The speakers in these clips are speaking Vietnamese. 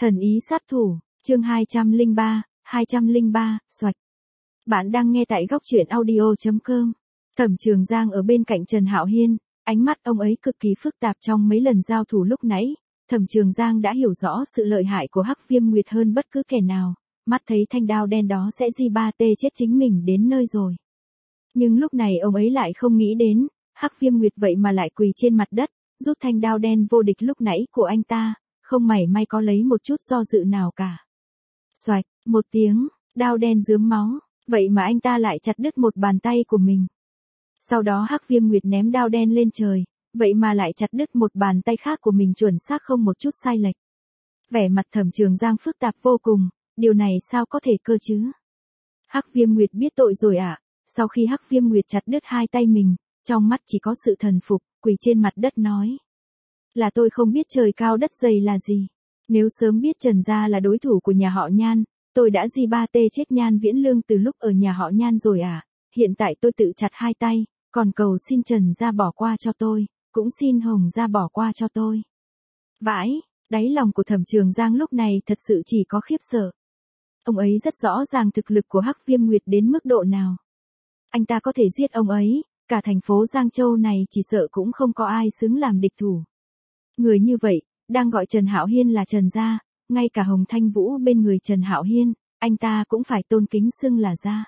Thần ý sát thủ, chương 203, xoạch. Bạn đang nghe tại góc truyện audio.com. Thẩm Trường Giang ở bên cạnh Trần Hạo Hiên, ánh mắt ông ấy cực kỳ phức tạp trong mấy lần giao thủ lúc nãy. Thẩm Trường Giang đã hiểu rõ sự lợi hại của Hắc Viêm Nguyệt hơn bất cứ kẻ nào, mắt thấy thanh đao đen đó sẽ G3T chết chính mình đến nơi rồi. Nhưng lúc này ông ấy lại không nghĩ đến, Hắc Viêm Nguyệt vậy mà lại quỳ trên mặt đất, rút thanh đao đen vô địch lúc nãy của anh ta, không mảy may có lấy một chút do dự nào cả. Xoạch, một tiếng, đao đen rướm máu, vậy mà anh ta lại chặt đứt một bàn tay của mình. Sau đó Hắc Viêm Nguyệt ném đao đen lên trời, vậy mà lại chặt đứt một bàn tay khác của mình chuẩn xác không một chút sai lệch. Vẻ mặt Thẩm Trường Giang phức tạp vô cùng, điều này sao có thể cơ chứ? Hắc Viêm Nguyệt biết tội rồi ạ. Sau khi Hắc Viêm Nguyệt chặt đứt hai tay mình, trong mắt chỉ có sự thần phục, quỳ trên mặt đất nói. Là tôi không biết trời cao đất dày là gì. Nếu sớm biết Trần gia là đối thủ của nhà họ Nhan, tôi đã G3T chết Nhan Viễn Lương từ lúc ở nhà họ Nhan rồi à. Hiện tại tôi tự chặt hai tay, còn cầu xin Trần gia bỏ qua cho tôi, cũng xin Hồng gia bỏ qua cho tôi. Vãi, đáy lòng của Thẩm Trường Giang lúc này thật sự chỉ có khiếp sợ. Ông ấy rất rõ ràng thực lực của Hắc Viêm Nguyệt đến mức độ nào. Anh ta có thể giết ông ấy, cả thành phố Giang Châu này chỉ sợ cũng không có ai xứng làm địch thủ. Người như vậy, đang gọi Trần Hạo Hiên là Trần gia, ngay cả Hồng Thanh Vũ bên người Trần Hạo Hiên, anh ta cũng phải tôn kính xưng là gia.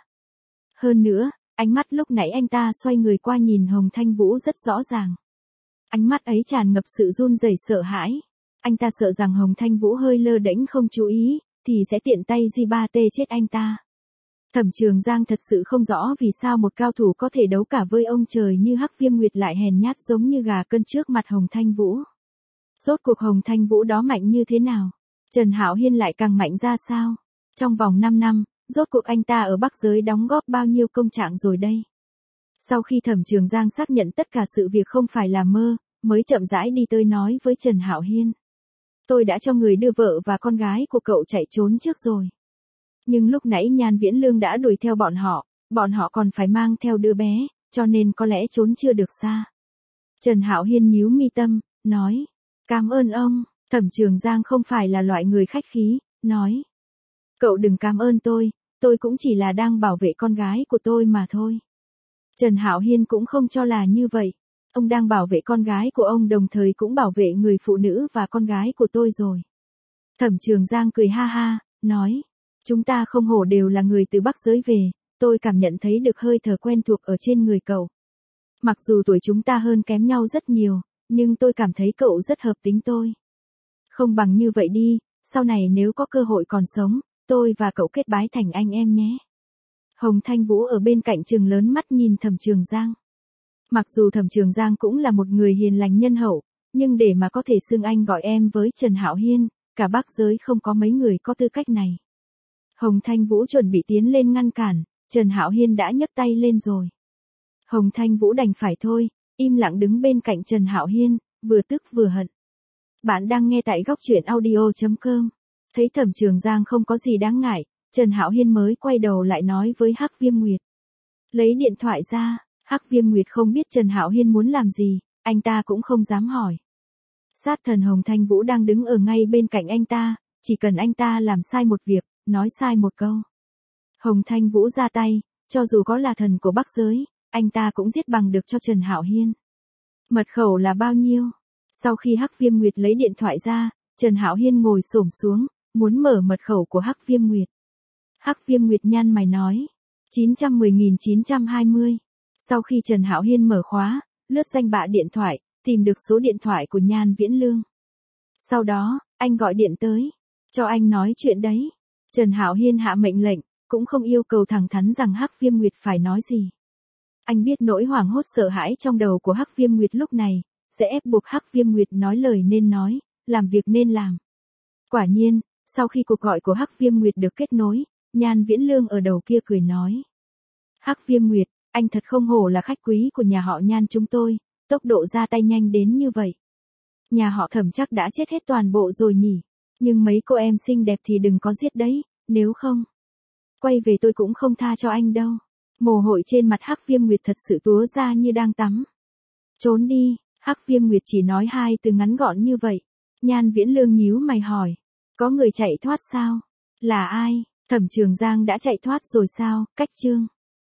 Hơn nữa, ánh mắt lúc nãy anh ta xoay người qua nhìn Hồng Thanh Vũ rất rõ ràng. Ánh mắt ấy tràn ngập sự run rẩy sợ hãi. Anh ta sợ rằng Hồng Thanh Vũ hơi lơ đễnh không chú ý, thì sẽ tiện tay G3T chết anh ta. Thẩm Trường Giang thật sự không rõ vì sao một cao thủ có thể đấu cả với ông trời như Hắc Viêm Nguyệt lại hèn nhát giống như gà cân trước mặt Hồng Thanh Vũ. Rốt cuộc Hồng Thanh Vũ đó mạnh như thế nào? Trần Hạo Hiên lại càng mạnh ra sao? Trong vòng 5 năm, rốt cuộc anh ta ở Bắc giới đóng góp bao nhiêu công trạng rồi đây? Sau khi Thẩm Trường Giang xác nhận tất cả sự việc không phải là mơ, mới chậm rãi đi tới nói với Trần Hạo Hiên. Tôi đã cho người đưa vợ và con gái của cậu chạy trốn trước rồi. Nhưng lúc nãy Nhan Viễn Lương đã đuổi theo bọn họ còn phải mang theo đứa bé, cho nên có lẽ trốn chưa được xa. Trần Hạo Hiên nhíu mi tâm, nói, cảm ơn ông. Thẩm Trường Giang không phải là loại người khách khí, nói, cậu đừng cảm ơn tôi cũng chỉ là đang bảo vệ con gái của tôi mà thôi. Trần Hạo Hiên cũng không cho là như vậy, ông đang bảo vệ con gái của ông đồng thời cũng bảo vệ người phụ nữ và con gái của tôi rồi. Thẩm Trường Giang cười ha ha, nói, chúng ta không hổ đều là người từ Bắc giới về, tôi cảm nhận thấy được hơi thở quen thuộc ở trên người cậu. Mặc dù tuổi chúng ta hơn kém nhau rất nhiều, nhưng tôi cảm thấy cậu rất hợp tính tôi. Không bằng như vậy đi, sau này nếu có cơ hội còn sống, tôi và cậu kết bái thành anh em nhé. Hồng Thanh Vũ ở bên cạnh trừng lớn mắt nhìn Thẩm Trường Giang. Mặc dù Thẩm Trường Giang cũng là một người hiền lành nhân hậu, nhưng để mà có thể xưng anh gọi em với Trần Hạo Hiên, cả Bắc giới không có mấy người có tư cách này. Hồng Thanh Vũ chuẩn bị tiến lên ngăn cản, Trần Hạo Hiên đã nhấc tay lên rồi. Hồng Thanh Vũ đành phải thôi, im lặng đứng bên cạnh Trần Hạo Hiên, vừa tức vừa hận. Bạn đang nghe tại góc truyện audio.com. Thấy Thẩm Trường Giang không có gì đáng ngại, Trần Hạo Hiên mới quay đầu lại nói với Hắc Viêm Nguyệt. Lấy điện thoại ra, Hắc Viêm Nguyệt không biết Trần Hạo Hiên muốn làm gì, anh ta cũng không dám hỏi. Sát thần Hồng Thanh Vũ đang đứng ở ngay bên cạnh anh ta, chỉ cần anh ta làm sai một việc, nói sai một câu. Hồng Thanh Vũ ra tay, cho dù có là thần của Bắc giới, anh ta cũng giết bằng được cho Trần Hạo Hiên. Mật khẩu là bao nhiêu? Sau khi Hắc Viêm Nguyệt lấy điện thoại ra, Trần Hạo Hiên ngồi xổm xuống, muốn mở mật khẩu của Hắc Viêm Nguyệt. Hắc Viêm Nguyệt nhăn mày nói, 910.920. Sau khi Trần Hạo Hiên mở khóa, lướt danh bạ điện thoại, tìm được số điện thoại của Nhan Viễn Lương. Sau đó, anh gọi điện tới, cho anh nói chuyện đấy. Trần Hạo Hiên hạ mệnh lệnh, cũng không yêu cầu thẳng thắn rằng Hắc Viêm Nguyệt phải nói gì. Anh biết nỗi hoảng hốt sợ hãi trong đầu của Hắc Viêm Nguyệt lúc này, sẽ ép buộc Hắc Viêm Nguyệt nói lời nên nói, làm việc nên làm. Quả nhiên, sau khi cuộc gọi của Hắc Viêm Nguyệt được kết nối, Nhan Viễn Lương ở đầu kia cười nói. Hắc Viêm Nguyệt, anh thật không hổ là khách quý của nhà họ Nhan chúng tôi, tốc độ ra tay nhanh đến như vậy. Nhà họ Thẩm chắc đã chết hết toàn bộ rồi nhỉ, nhưng mấy cô em xinh đẹp thì đừng có giết đấy, nếu không. Quay về tôi cũng không tha cho anh đâu. Mồ hôi trên mặt Hắc Viêm Nguyệt thật sự túa ra như đang tắm. Trốn đi, Hắc Viêm Nguyệt chỉ nói hai từ ngắn gọn như vậy. Nhan Viễn Lương nhíu mày hỏi. Có người chạy thoát sao? Là ai? Thẩm Trường Giang đã chạy thoát rồi sao? Cách chương.